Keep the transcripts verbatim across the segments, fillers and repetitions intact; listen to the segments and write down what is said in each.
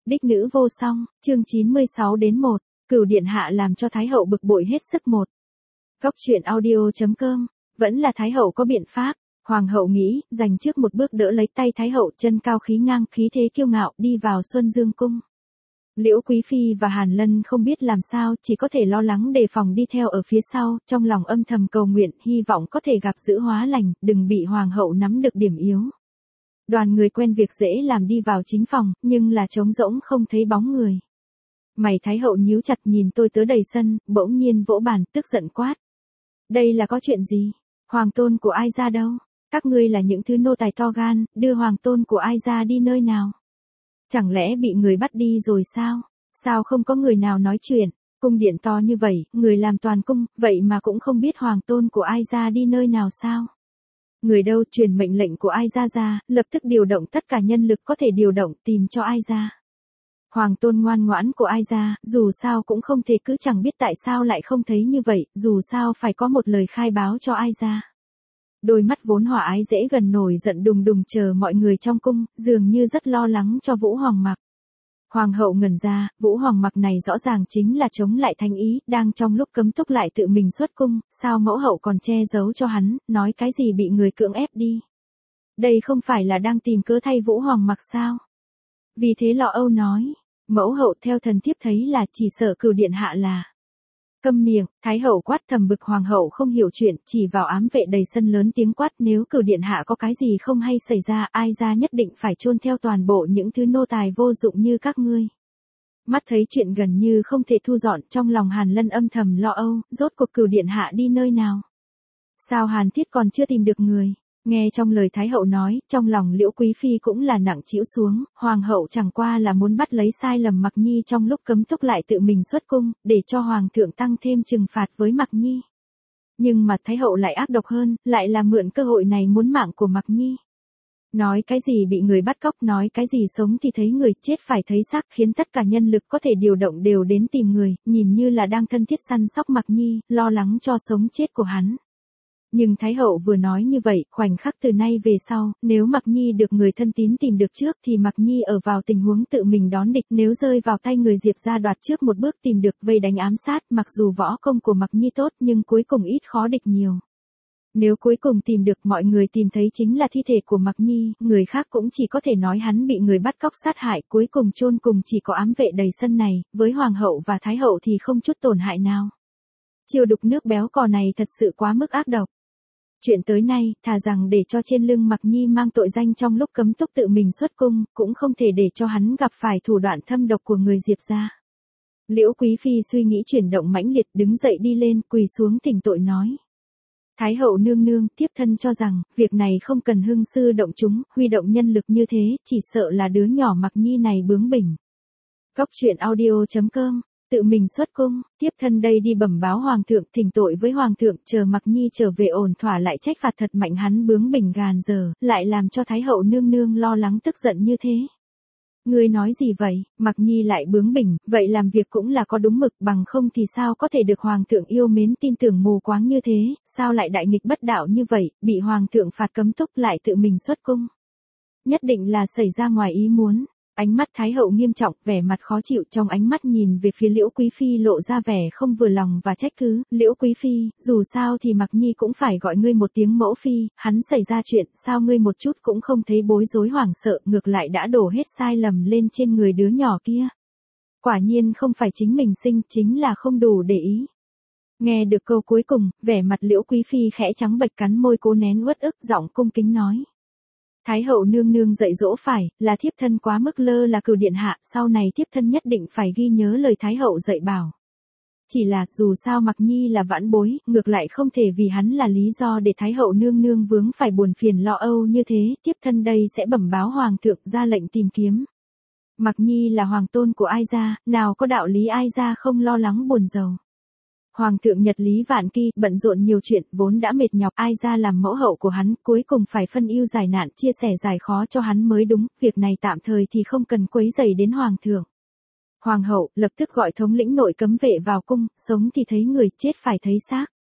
Đích nữ vô song, chương chín mươi sáu đến một, Cửu điện hạ làm cho Thái hậu bực bội hết sức một. Góc truyện audio chấm com, vẫn là Thái hậu có biện pháp. Hoàng hậu nghĩ, dành trước một bước đỡ lấy tay Thái hậu, chân cao khí ngang, khí thế kiêu ngạo, đi vào Xuân Dương cung. Liễu Quý Phi và Hàn Lân không biết làm sao, chỉ có thể lo lắng đề phòng đi theo ở phía sau, trong lòng âm thầm cầu nguyện, hy vọng có thể gặp giữ hóa lành, đừng bị hoàng hậu nắm được điểm yếu. Đoàn người quen việc dễ làm đi vào chính phòng, nhưng là trống rỗng không thấy bóng người. Mày Thái hậu nhíu chặt nhìn tôi tớ đầy sân, bỗng nhiên vỗ bàn, tức giận quát. Đây là có chuyện gì? Hoàng tôn của ai ra đâu? Các ngươi là những thứ nô tài to gan, đưa hoàng tôn của ai ra đi nơi nào? Chẳng lẽ bị người bắt đi rồi sao? Sao không có người nào nói chuyện? Cung điện to như vậy, người làm toàn cung, vậy mà cũng không biết hoàng tôn của ai ra đi nơi nào sao? Người đâu truyền mệnh lệnh của ai ra ra, lập tức điều động tất cả nhân lực có thể điều động tìm cho ai ra. Hoàng tôn ngoan ngoãn của ai ra, dù sao cũng không thể cứ chẳng biết tại sao lại không thấy như vậy, dù sao phải có một lời khai báo cho ai ra. Đôi mắt vốn hỏa ái dễ gần nổi giận đùng đùng chờ mọi người trong cung, dường như rất lo lắng cho Vũ Hoàng Mặc. Hoàng hậu ngẩn ra, Vũ Hoàng Mặc này rõ ràng chính là chống lại thánh ý, đang trong lúc cấm túc lại tự mình xuất cung, sao mẫu hậu còn che giấu cho hắn, nói cái gì bị người cưỡng ép đi. Đây không phải là đang tìm cớ thay Vũ Hoàng Mặc sao? Vì thế Lọ Âu nói, mẫu hậu theo thần thiếp thấy là chỉ sợ Cửu điện hạ là. Câm miệng, Thái hậu quát thầm bực hoàng hậu không hiểu chuyện, chỉ vào ám vệ đầy sân lớn tiếng quát nếu Cửu điện hạ có cái gì không hay xảy ra, ai ra nhất định phải chôn theo toàn bộ những thứ nô tài vô dụng như các ngươi. Mắt thấy chuyện gần như không thể thu dọn, trong lòng Hàn Lân âm thầm lo âu, rốt cuộc Cửu điện hạ đi nơi nào? Sao Hàn Thiết còn chưa tìm được người? Nghe trong lời Thái hậu nói, trong lòng Liễu Quý Phi cũng là nặng trĩu xuống, hoàng hậu chẳng qua là muốn bắt lấy sai lầm Mặc Nhi trong lúc cấm túc lại tự mình xuất cung, để cho hoàng thượng tăng thêm trừng phạt với Mặc Nhi. Nhưng mà Thái hậu lại ác độc hơn, lại là mượn cơ hội này muốn mạng của Mặc Nhi. Nói cái gì bị người bắt cóc, nói cái gì sống thì thấy người, chết phải thấy xác, khiến tất cả nhân lực có thể điều động đều đến tìm người, nhìn như là đang thân thiết săn sóc Mặc Nhi, lo lắng cho sống chết của hắn. Nhưng Thái hậu vừa nói như vậy, khoảnh khắc từ nay về sau, nếu Mặc Nhi được người thân tín tìm được trước thì Mặc Nhi ở vào tình huống tự mình đón địch, nếu rơi vào tay người Diệp gia đoạt trước một bước tìm được vây đánh ám sát, mặc dù võ công của Mặc Nhi tốt nhưng cuối cùng ít khó địch nhiều. Nếu cuối cùng tìm được mọi người tìm thấy chính là thi thể của Mặc Nhi, người khác cũng chỉ có thể nói hắn bị người bắt cóc sát hại, cuối cùng chôn cùng chỉ có ám vệ đầy sân này, với hoàng hậu và thái hậu thì không chút tổn hại nào. Chiêu đục nước béo cò này thật sự quá mức ác độc. Chuyện tới nay, thà rằng để cho trên lưng Mặc Nhi mang tội danh trong lúc cấm túc tự mình xuất cung, cũng không thể để cho hắn gặp phải thủ đoạn thâm độc của người Diệp gia. Liễu Quý Phi suy nghĩ chuyển động mãnh liệt, đứng dậy đi lên, quỳ xuống thỉnh tội nói. Thái hậu nương nương, tiếp thân cho rằng, việc này không cần hưng sư động chúng, huy động nhân lực như thế, chỉ sợ là đứa nhỏ Mặc Nhi này bướng bỉnh. Góc truyện audio chấm com, tự mình xuất cung, tiếp thân đây đi bẩm báo hoàng thượng, thỉnh tội với hoàng thượng, chờ Mặc Nhi trở về ổn thỏa lại trách phạt thật mạnh hắn bướng bỉnh gàn giờ, lại làm cho Thái hậu nương nương lo lắng tức giận như thế. Ngươi nói gì vậy, Mặc Nhi lại bướng bỉnh, vậy làm việc cũng là có đúng mực, bằng không thì sao có thể được hoàng thượng yêu mến tin tưởng mù quáng như thế, sao lại đại nghịch bất đạo như vậy, bị hoàng thượng phạt cấm túc lại tự mình xuất cung. Nhất định là xảy ra ngoài ý muốn. Ánh mắt Thái hậu nghiêm trọng, vẻ mặt khó chịu, trong ánh mắt nhìn về phía Liễu Quý Phi lộ ra vẻ không vừa lòng và trách cứ. Liễu Quý Phi, dù sao thì Mặc Nhi cũng phải gọi ngươi một tiếng mẫu phi, hắn xảy ra chuyện, sao ngươi một chút cũng không thấy bối rối hoảng sợ, ngược lại đã đổ hết sai lầm lên trên người đứa nhỏ kia. Quả nhiên không phải chính mình sinh, chính là không đủ để ý. Nghe được câu cuối cùng, vẻ mặt Liễu Quý Phi khẽ trắng bệch, cắn môi cố nén uất ức, giọng cung kính nói. Thái hậu nương nương dạy dỗ phải, là thiếp thân quá mức lơ là Cửu điện hạ, sau này thiếp thân nhất định phải ghi nhớ lời Thái hậu dạy bảo. Chỉ là, dù sao Mặc Nhi là vãn bối, ngược lại không thể vì hắn là lý do để Thái hậu nương nương vướng phải buồn phiền lo âu như thế, thiếp thân đây sẽ bẩm báo hoàng thượng ra lệnh tìm kiếm. Mặc Nhi là hoàng tôn của ai gia, nào có đạo lý ai gia không lo lắng buồn rầu. Hoàng thượng nhật lý vạn kỳ, bận rộn nhiều chuyện, vốn đã mệt nhọc, ai ra làm mẫu hậu của hắn, cuối cùng phải phân ưu giải nạn, chia sẻ giải khó cho hắn mới đúng, việc này tạm thời thì không cần quấy rầy đến hoàng thượng. Hoàng hậu, lập tức gọi thống lĩnh nội cấm vệ vào cung, sống thì thấy người, chết phải thấy xác.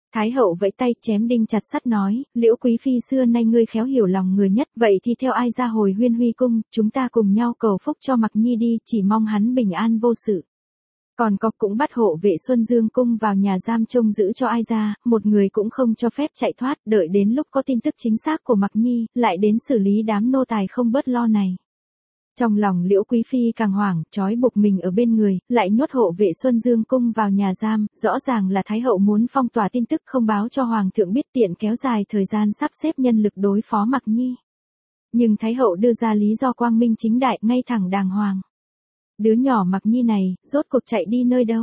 Thái hậu vẫy tay chém đinh chặt sắt nói, Liễu quý phi xưa nay ngươi khéo hiểu lòng người nhất, vậy thì theo ai ra hồi Huyên Huy cung, chúng ta cùng nhau cầu phúc cho Mặc Nhi đi, chỉ mong hắn bình an vô sự. Còn Cọc cũng bắt hộ vệ Xuân Dương cung vào nhà giam trông giữ cho ai ra, một người cũng không cho phép chạy thoát, đợi đến lúc có tin tức chính xác của Mặc Nhi, lại đến xử lý đám nô tài không bớt lo này. Trong lòng Liễu quý phi càng hoảng, trói buộc mình ở bên người, lại nhốt hộ vệ Xuân Dương cung vào nhà giam, rõ ràng là Thái hậu muốn phong tỏa tin tức không báo cho hoàng thượng biết, tiện kéo dài thời gian sắp xếp nhân lực đối phó Mặc Nhi. Nhưng Thái hậu đưa ra lý do quang minh chính đại, ngay thẳng đàng hoàng. Đứa nhỏ Mặc Nhi này, rốt cuộc chạy đi nơi đâu?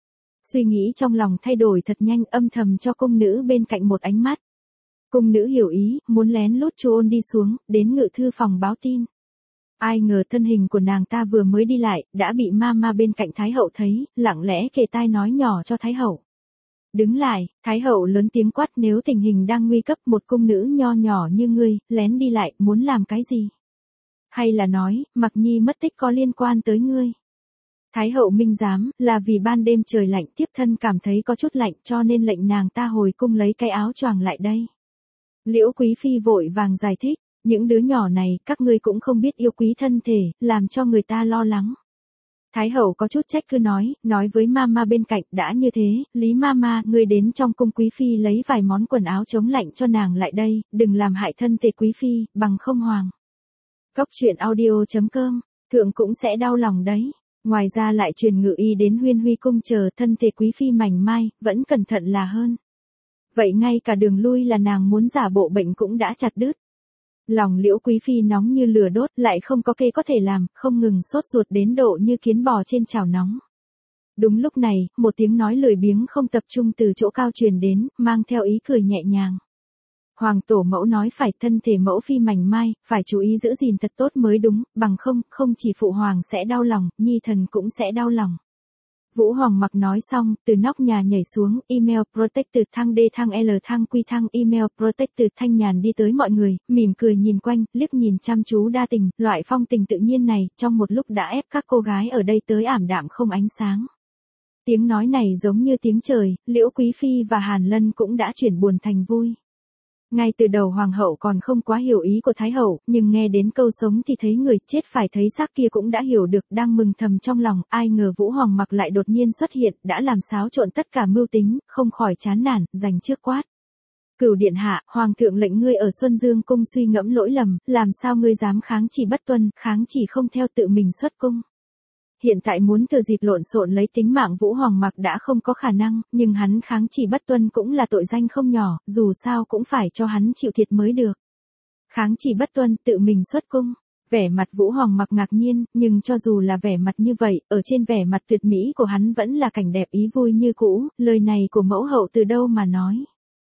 Suy nghĩ trong lòng thay đổi thật nhanh, âm thầm cho cung nữ bên cạnh một ánh mắt. Cung nữ hiểu ý, muốn lén lút Chu Ôn đi xuống, đến ngự thư phòng báo tin. Ai ngờ thân hình của nàng ta vừa mới đi lại, đã bị ma ma bên cạnh Thái hậu thấy, lặng lẽ kề tai nói nhỏ cho Thái hậu. Đứng lại, Thái hậu lớn tiếng quát, nếu tình hình đang nguy cấp, một cung nữ nho nhỏ như ngươi, lén đi lại, muốn làm cái gì? Hay là nói, Mặc Nhi mất tích có liên quan tới ngươi? Thái hậu minh giám, là vì ban đêm trời lạnh, tiếp thân cảm thấy có chút lạnh, cho nên lệnh nàng ta hồi cung lấy cái áo choàng lại đây. Liễu quý phi vội vàng giải thích, những đứa nhỏ này, các ngươi cũng không biết yêu quý thân thể, làm cho người ta lo lắng. Thái hậu có chút trách cứ nói, nói với mama bên cạnh, đã như thế, Lý mama, ngươi đến trong cung quý phi lấy vài món quần áo chống lạnh cho nàng lại đây, đừng làm hại thân thể quý phi, bằng không hoàng. Góc truyện audio chấm com, thượng cũng sẽ đau lòng đấy. Ngoài ra lại truyền ngự y đến Huyên Huy cung chờ, thân thể quý phi mảnh mai, vẫn cẩn thận là hơn. Vậy ngay cả đường lui là nàng muốn giả bộ bệnh cũng đã chặt đứt. Lòng Liễu quý phi nóng như lửa đốt, lại không có kê có thể làm, không ngừng sốt ruột đến độ như kiến bò trên chảo nóng. Đúng lúc này, một tiếng nói lười biếng không tập trung từ chỗ cao truyền đến, mang theo ý cười nhẹ nhàng. Hoàng tổ mẫu nói phải, thân thể mẫu phi mảnh mai, phải chú ý giữ gìn thật tốt mới đúng, bằng không, không chỉ phụ hoàng sẽ đau lòng, nhi thần cũng sẽ đau lòng. Vũ Hoàng Mặc nói xong, từ nóc nhà nhảy xuống, email protected thăng D thăng L thăng Q thăng email protected thanh nhàn đi tới mọi người, mỉm cười nhìn quanh, liếc nhìn chăm chú đa tình, loại phong tình tự nhiên này, trong một lúc đã ép các cô gái ở đây tới ảm đạm không ánh sáng. Tiếng nói này giống như tiếng trời, Liễu quý phi và Hàn Lân cũng đã chuyển buồn thành vui. Ngay từ đầu hoàng hậu còn không quá hiểu ý của Thái hậu, nhưng nghe đến câu sống thì thấy người, chết phải thấy xác kia cũng đã hiểu được, đang mừng thầm trong lòng, ai ngờ Vũ Hoàng Mặc lại đột nhiên xuất hiện, đã làm xáo trộn tất cả mưu tính, không khỏi chán nản, giành trước quát. Cửu điện hạ, hoàng thượng lệnh ngươi ở Xuân Dương cung suy ngẫm lỗi lầm, làm sao ngươi dám kháng chỉ bất tuân, kháng chỉ không theo tự mình xuất cung. Hiện tại muốn thừa dịp lộn xộn lấy tính mạng Vũ Hoàng Mặc đã không có khả năng, nhưng hắn kháng chỉ bất tuân cũng là tội danh không nhỏ, dù sao cũng phải cho hắn chịu thiệt mới được. Kháng chỉ bất tuân, tự mình xuất cung. Vẻ mặt Vũ Hoàng Mặc ngạc nhiên, nhưng cho dù là vẻ mặt như vậy, ở trên vẻ mặt tuyệt mỹ của hắn vẫn là cảnh đẹp ý vui như cũ, lời này của mẫu hậu từ đâu mà nói.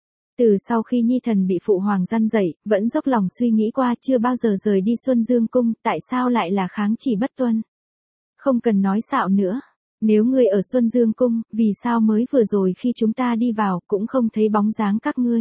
Từ sau khi nhi thần bị phụ hoàng gian dạy, vẫn dốc lòng suy nghĩ qua chưa bao giờ rời đi Xuân Dương cung, tại sao lại là kháng chỉ bất tuân. Không cần nói xạo nữa. Nếu ngươi ở Xuân Dương cung, vì sao mới vừa rồi khi chúng ta đi vào, cũng không thấy bóng dáng các ngươi?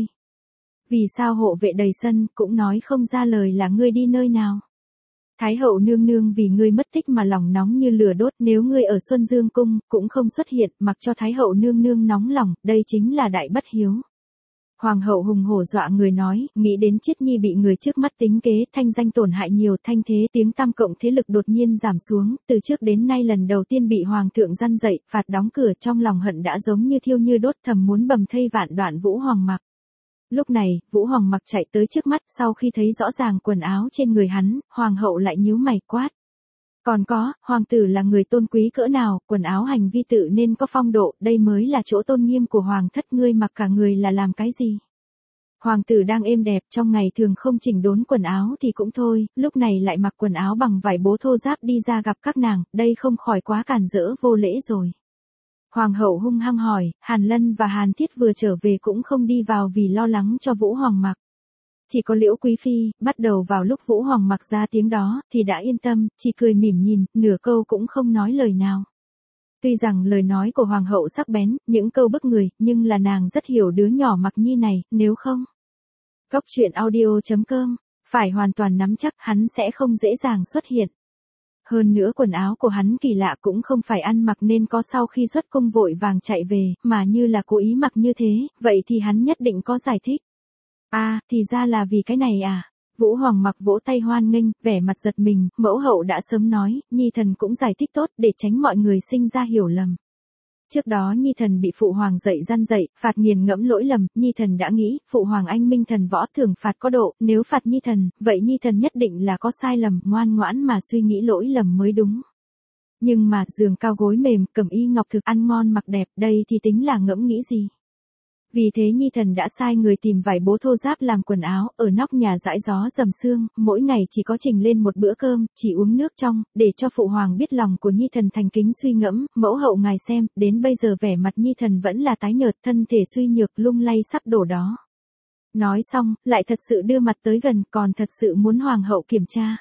Vì sao hộ vệ đầy sân, cũng nói không ra lời là ngươi đi nơi nào? Thái hậu nương nương vì ngươi mất tích mà lòng nóng như lửa đốt, nếu ngươi ở Xuân Dương cung, cũng không xuất hiện, mặc cho Thái hậu nương nương nóng lòng, đây chính là đại bất hiếu. Hoàng hậu hùng hổ dọa người nói, nghĩ đến Chiết Nhi bị người trước mắt tính kế, thanh danh tổn hại nhiều, thanh thế tiếng tăm cộng thế lực đột nhiên giảm xuống, từ trước đến nay lần đầu tiên bị hoàng thượng gian dậy, phạt đóng cửa, trong lòng hận đã giống như thiêu như đốt, thầm muốn bầm thây vạn đoạn Vũ Hoàng Mặc. Lúc này, Vũ Hoàng Mặc chạy tới trước mắt, sau khi thấy rõ ràng quần áo trên người hắn, hoàng hậu lại nhíu mày quát. Còn có, hoàng tử là người tôn quý cỡ nào, quần áo hành vi tự nên có phong độ, đây mới là chỗ tôn nghiêm của hoàng thất, ngươi mặc cả người là làm cái gì? Hoàng tử đang êm đẹp, trong ngày thường không chỉnh đốn quần áo thì cũng thôi, lúc này lại mặc quần áo bằng vải bố thô ráp đi ra gặp các nàng, đây không khỏi quá cản rỡ vô lễ rồi. Hoàng hậu hung hăng hỏi, Hàn Lân và Hàn Thiết vừa trở về cũng không đi vào vì lo lắng cho Vũ Hoàng Mặc. Chỉ có Liễu quý phi, bắt đầu vào lúc Vũ Hoàng Mặc ra tiếng đó, thì đã yên tâm, chỉ cười mỉm nhìn, nửa câu cũng không nói lời nào. Tuy rằng lời nói của Hoàng hậu sắc bén, những câu bức người, nhưng là nàng rất hiểu đứa nhỏ Mặc Nhi này, nếu không. Góc truyện audio chấm com, phải hoàn toàn nắm chắc hắn sẽ không dễ dàng xuất hiện. Hơn nữa quần áo của hắn kỳ lạ cũng không phải ăn mặc nên có sau khi xuất cung vội vàng chạy về, mà như là cố ý mặc như thế, vậy thì hắn nhất định có giải thích. À, thì ra là vì cái này à. Vũ Hoàng mặc vỗ tay hoan nghênh, vẻ mặt giật mình, mẫu hậu đã sớm nói, nhi thần cũng giải thích tốt để tránh mọi người sinh ra hiểu lầm. Trước đó nhi thần bị phụ hoàng dạy răn dạy, phạt nghiền ngẫm lỗi lầm, nhi thần đã nghĩ, phụ hoàng anh minh thần võ thường phạt có độ, nếu phạt nhi thần, vậy nhi thần nhất định là có sai lầm, ngoan ngoãn mà suy nghĩ lỗi lầm mới đúng. Nhưng mà, giường cao gối mềm, cẩm y ngọc thực ăn ngon mặc đẹp, đây thì tính là ngẫm nghĩ gì? Vì thế nhi thần đã sai người tìm vải bố thô ráp làm quần áo, ở nóc nhà dãi gió dầm sương, mỗi ngày chỉ có trình lên một bữa cơm, chỉ uống nước trong, để cho phụ hoàng biết lòng của nhi thần thành kính suy ngẫm, mẫu hậu ngài xem, đến bây giờ vẻ mặt nhi thần vẫn là tái nhợt, thân thể suy nhược lung lay sắp đổ đó. Nói xong, lại thật sự đưa mặt tới gần, còn thật sự muốn hoàng hậu kiểm tra.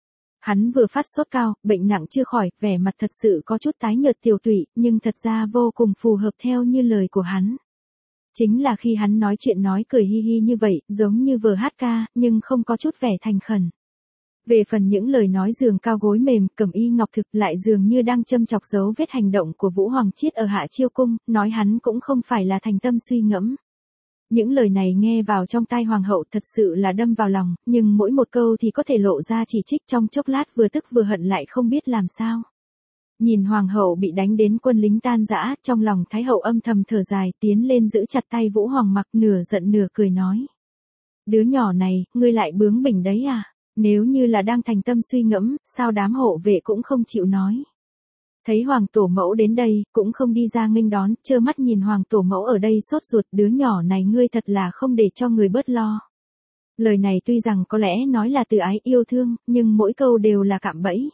Hắn vừa phát sốt cao, bệnh nặng chưa khỏi, vẻ mặt thật sự có chút tái nhợt tiều tụy, nhưng thật ra vô cùng phù hợp theo như lời của hắn. Chính là khi hắn nói chuyện nói cười hi hi như vậy, giống như vừa hát ca, nhưng không có chút vẻ thành khẩn. Về phần những lời nói giường cao gối mềm, cẩm y ngọc thực lại dường như đang châm chọc dấu vết hành động của Vũ Hoàng Chiết ở Hạ Chiêu Cung, nói hắn cũng không phải là thành tâm suy ngẫm. Những lời này nghe vào trong tai hoàng hậu thật sự là đâm vào lòng, nhưng mỗi một câu thì có thể lộ ra chỉ trích trong chốc lát vừa tức vừa hận lại không biết làm sao. Nhìn hoàng hậu bị đánh đến quân lính tan rã, trong lòng thái hậu âm thầm thở dài, tiến lên giữ chặt tay Vũ Hoàng mặc, nửa giận nửa cười nói. Đứa nhỏ này, ngươi lại bướng bỉnh đấy à? Nếu như là đang thành tâm suy ngẫm, sao đám hộ vệ cũng không chịu nói. Thấy hoàng tổ mẫu đến đây, cũng không đi ra nghênh đón, trơ mắt nhìn hoàng tổ mẫu ở đây sốt ruột, đứa nhỏ này ngươi thật là không để cho người bớt lo. Lời này tuy rằng có lẽ nói là từ ái yêu thương, nhưng mỗi câu đều là cạm bẫy.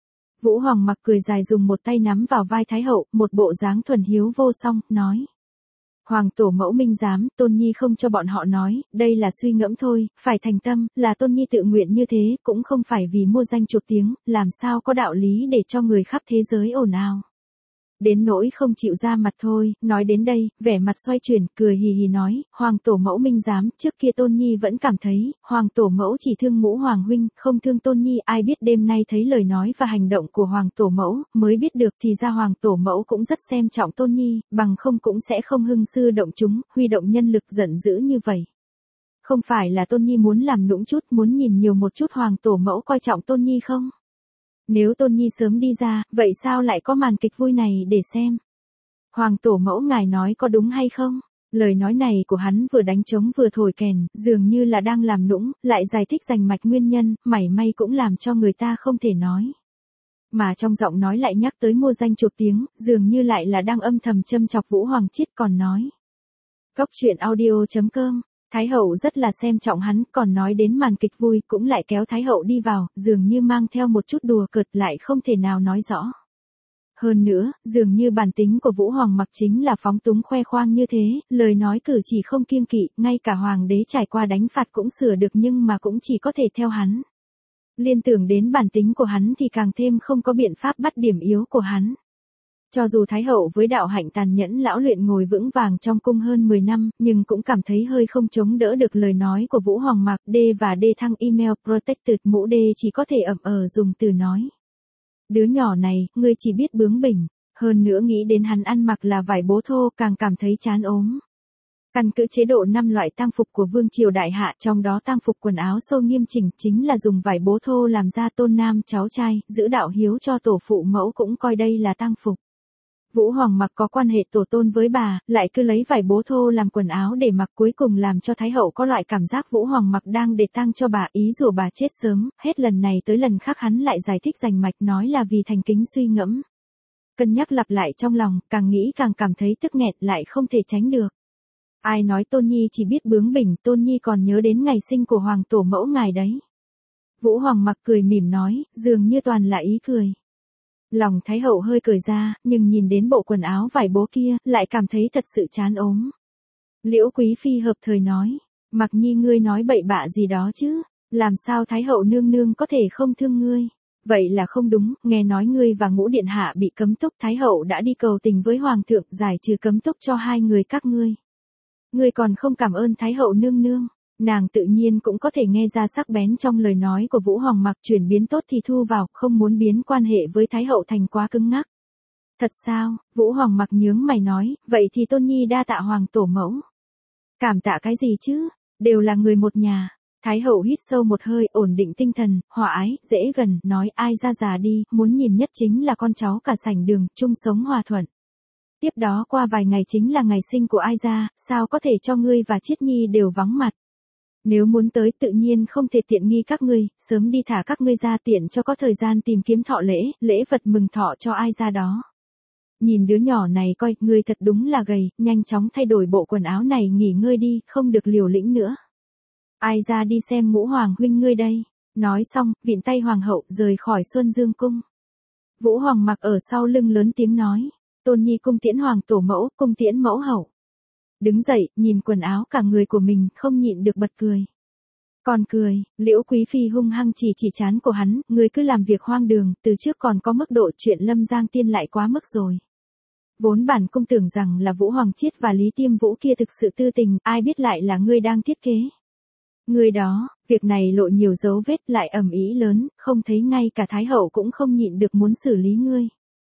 Vũ Hoàng mặc cười dài dùng một tay nắm vào vai thái hậu, một bộ dáng thuần hiếu vô song, nói. Hoàng tổ mẫu minh giám, Tôn Nhi không cho bọn họ nói, đây là suy ngẫm thôi, phải thành tâm, là Tôn Nhi tự nguyện như thế, cũng không phải vì mua danh chuộc tiếng, làm sao có đạo lý để cho người khắp thế giới ồn ào. Đến nỗi không chịu ra mặt thôi, nói đến đây, vẻ mặt xoay chuyển, cười hì hì nói, Hoàng tổ mẫu minh giám, trước kia Tôn Nhi vẫn cảm thấy, Hoàng tổ mẫu chỉ thương Ngũ Hoàng huynh, không thương Tôn Nhi, ai biết đêm nay thấy lời nói và hành động của Hoàng tổ mẫu, mới biết được thì ra Hoàng tổ mẫu cũng rất xem trọng Tôn Nhi, bằng không cũng sẽ không hưng sư động chúng, huy động nhân lực giận dữ như vậy. Không phải là Tôn Nhi muốn làm nũng chút, muốn nhìn nhiều một chút Hoàng tổ mẫu coi trọng Tôn Nhi không? Nếu Tôn Nhi sớm đi ra, vậy sao lại có màn kịch vui này để xem? Hoàng tổ mẫu ngài nói có đúng hay không? Lời nói này của hắn vừa đánh trống vừa thổi kèn, dường như là đang làm nũng, lại giải thích rành mạch nguyên nhân, mảy may cũng làm cho người ta không thể nói. Mà trong giọng nói lại nhắc tới mua danh chuộc tiếng, dường như lại là đang âm thầm châm chọc Vũ Hoàng Chiết còn nói. Góc truyện audio chấm com Thái hậu rất là xem trọng hắn, còn nói đến màn kịch vui cũng lại kéo Thái hậu đi vào, dường như mang theo một chút đùa cợt lại không thể nào nói rõ. Hơn nữa, dường như bản tính của Vũ Hoàng mặc chính là phóng túng khoe khoang như thế, lời nói cử chỉ không kiêng kỵ, ngay cả hoàng đế trải qua đánh phạt cũng sửa được nhưng mà cũng chỉ có thể theo hắn. Liên tưởng đến bản tính của hắn thì càng thêm không có biện pháp bắt điểm yếu của hắn. Cho dù Thái hậu với đạo hạnh tàn nhẫn lão luyện ngồi vững vàng trong cung hơn mười năm, nhưng cũng cảm thấy hơi không chống đỡ được lời nói của Vũ Hoàng Mạc. D và D thăng email protected mũ D chỉ có thể ậm ờ dùng từ nói. Đứa nhỏ này, ngươi chỉ biết bướng bỉnh, hơn nữa nghĩ đến hắn ăn mặc là vải bố thô càng cảm thấy chán ốm. Căn cứ chế độ năm loại tang phục của Vương Triều Đại Hạ, trong đó tang phục quần áo sâu nghiêm chỉnh chính là dùng vải bố thô làm ra tôn nam cháu trai, giữ đạo hiếu cho tổ phụ mẫu cũng coi đây là tang phục. Vũ Hoàng mặc có quan hệ tổ tôn với bà, lại cứ lấy vải bố thô làm quần áo để mặc, cuối cùng làm cho Thái hậu có loại cảm giác Vũ Hoàng mặc đang để tang cho bà, ý rủa bà chết sớm, hết lần này tới lần khác hắn lại giải thích rành mạch nói là vì thành kính suy ngẫm. Cân nhắc lặp lại trong lòng, càng nghĩ càng cảm thấy tức nghẹt lại không thể tránh được. Ai nói Tôn Nhi chỉ biết bướng bỉnh, Tôn Nhi còn nhớ đến ngày sinh của Hoàng tổ mẫu ngài đấy. Vũ Hoàng mặc cười mỉm nói, dường như toàn là ý cười. Lòng Thái hậu hơi cười ra, nhưng nhìn đến bộ quần áo vải bố kia, lại cảm thấy thật sự chán ốm. Liễu Quý Phi hợp thời nói, Mặc Nhi ngươi nói bậy bạ gì đó chứ, làm sao Thái hậu nương nương có thể không thương ngươi. Vậy là không đúng, nghe nói ngươi và Ngũ điện hạ bị cấm túc, Thái hậu đã đi cầu tình với Hoàng thượng giải trừ cấm túc cho hai người các ngươi. Ngươi còn không cảm ơn Thái hậu nương nương. Nàng tự nhiên cũng có thể nghe ra sắc bén trong lời nói của Vũ Hoàng Mặc, chuyển biến tốt thì thu vào, không muốn biến quan hệ với Thái hậu thành quá cứng ngắc. Thật sao? Vũ Hoàng Mặc nhướng mày nói, vậy thì Tôn Nhi đa tạ Hoàng tổ mẫu. Cảm tạ cái gì chứ, đều là người một nhà. Thái hậu hít sâu một hơi, ổn định tinh thần, hòa ái, dễ gần, nói ai ra già đi, muốn nhìn nhất chính là con cháu cả sảnh đường, chung sống hòa thuận. Tiếp đó qua vài ngày chính là ngày sinh của ai ra, sao có thể cho ngươi và Chiết Nhi đều vắng mặt. Nếu muốn tới tự nhiên không thể tiện nghi các ngươi, sớm đi thả các ngươi ra tiện cho có thời gian tìm kiếm thọ lễ, lễ vật mừng thọ cho ai ra đó. Nhìn đứa nhỏ này coi, ngươi thật đúng là gầy, nhanh chóng thay đổi bộ quần áo này nghỉ ngơi đi, không được liều lĩnh nữa. Ai ra đi xem Ngũ Hoàng huynh ngươi đây. Nói xong, vịn tay Hoàng hậu rời khỏi Xuân Dương cung. Vũ Hoàng Mặc ở sau lưng lớn tiếng nói, Tôn Nhi cung tiễn Hoàng tổ mẫu, cung tiễn mẫu hậu. Đứng dậy, nhìn quần áo cả người của mình, không nhịn được bật cười. Còn cười, Liễu Quý Phi hung hăng chỉ chỉ trán của hắn, ngươi cứ làm việc hoang đường, từ trước còn có mức độ chuyện Lâm Giang Tiên lại quá mức rồi. Vốn bản cung tưởng rằng là Vũ Hoàng Chiết và Lý Tiêm Vũ kia thực sự tư tình, ai biết lại là ngươi đang thiết kế. Ngươi đó, việc này lộ nhiều dấu vết lại ầm ĩ lớn, không thấy ngay cả Thái hậu cũng không nhịn được muốn xử lý ngươi.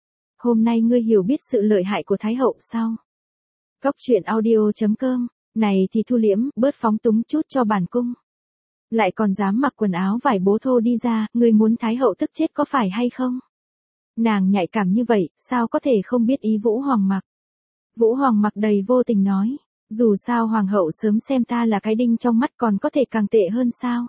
Hôm nay ngươi hiểu biết sự lợi hại của Thái hậu sao? Góc truyện audio chấm com, này thì thu liễm, bớt phóng túng chút cho bản cung. Lại còn dám mặc quần áo vải bố thô đi ra, ngươi muốn Thái hậu tức chết có phải hay không? Nàng nhạy cảm như vậy, sao có thể không biết ý Vũ Hoàng Mặc? Vũ Hoàng Mặc đầy vô tình nói, dù sao Hoàng hậu sớm xem ta là cái đinh trong mắt còn có thể càng tệ hơn sao?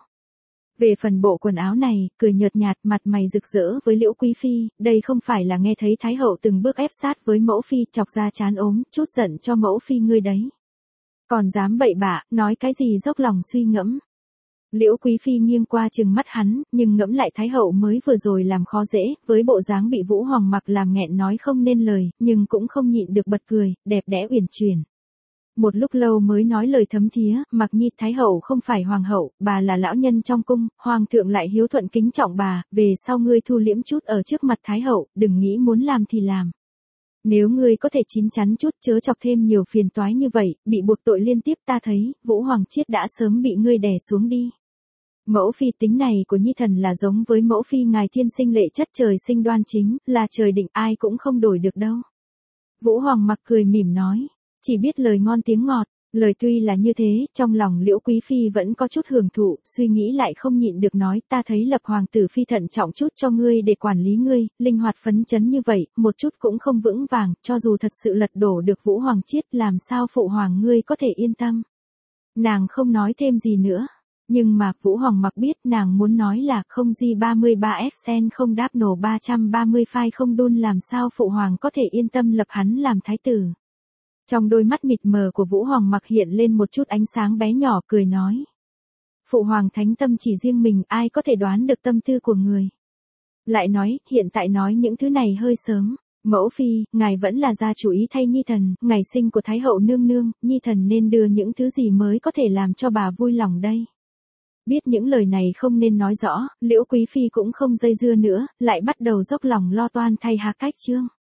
Về phần bộ quần áo này, cười nhợt nhạt, mặt mày rực rỡ với Liễu Quý Phi, đây không phải là nghe thấy Thái hậu từng bước ép sát với mẫu phi, chọc ra chán ốm, chút giận cho mẫu phi ngươi đấy. Còn dám bậy bạ, nói cái gì dốc lòng suy ngẫm. Liễu Quý Phi nghiêng qua chừng mắt hắn, nhưng ngẫm lại Thái hậu mới vừa rồi làm khó dễ, với bộ dáng bị Vũ Hoàng Mặc làm nghẹn nói không nên lời, nhưng cũng không nhịn được bật cười, đẹp đẽ uyển chuyển. Một lúc lâu mới nói lời thấm thía, Mặc Nhi, Thái hậu không phải hoàng hậu, bà là lão nhân trong cung, hoàng thượng lại hiếu thuận kính trọng bà, về sau ngươi thu liễm chút ở trước mặt Thái hậu, đừng nghĩ muốn làm thì làm. Nếu ngươi có thể chín chắn chút chớ chọc thêm nhiều phiền toái như vậy, bị buộc tội liên tiếp ta thấy, Vũ Hoàng Chiết đã sớm bị ngươi đè xuống đi. Mẫu phi tính này của Nhi thần là giống với mẫu phi ngài thiên sinh lệ chất trời sinh đoan chính, là trời định ai cũng không đổi được đâu. Vũ Hoàng Mặc cười mỉm nói, chỉ biết lời ngon tiếng ngọt, lời tuy là như thế, trong lòng Liễu Quý Phi vẫn có chút hưởng thụ, suy nghĩ lại không nhịn được nói, ta thấy lập hoàng tử phi thận trọng chút cho ngươi để quản lý ngươi, linh hoạt phấn chấn như vậy, một chút cũng không vững vàng, cho dù thật sự lật đổ được Vũ Hoàng Chiết, làm sao phụ hoàng ngươi có thể yên tâm. Nàng không nói thêm gì nữa. Nhưng mà, Vũ Hoàng Mặc biết nàng muốn nói là không G ba mươi ba Exen không đáp nổ ba trăm ba mươi phai không đun làm sao phụ hoàng có thể yên tâm lập hắn làm thái tử. Trong đôi mắt mịt mờ của Vũ Hoàng Mặc hiện lên một chút ánh sáng bé nhỏ cười nói. Phụ hoàng thánh tâm chỉ riêng mình ai có thể đoán được tâm tư của người. Lại nói, hiện tại nói những thứ này hơi sớm. Mẫu phi, ngài vẫn là gia chủ ý thay Nhi thần, ngày sinh của Thái hậu nương nương, Nhi thần nên đưa những thứ gì mới có thể làm cho bà vui lòng đây. Biết những lời này không nên nói rõ, Liễu Quý Phi cũng không dây dưa nữa, lại bắt đầu dốc lòng lo toan thay Hà Cách Chương.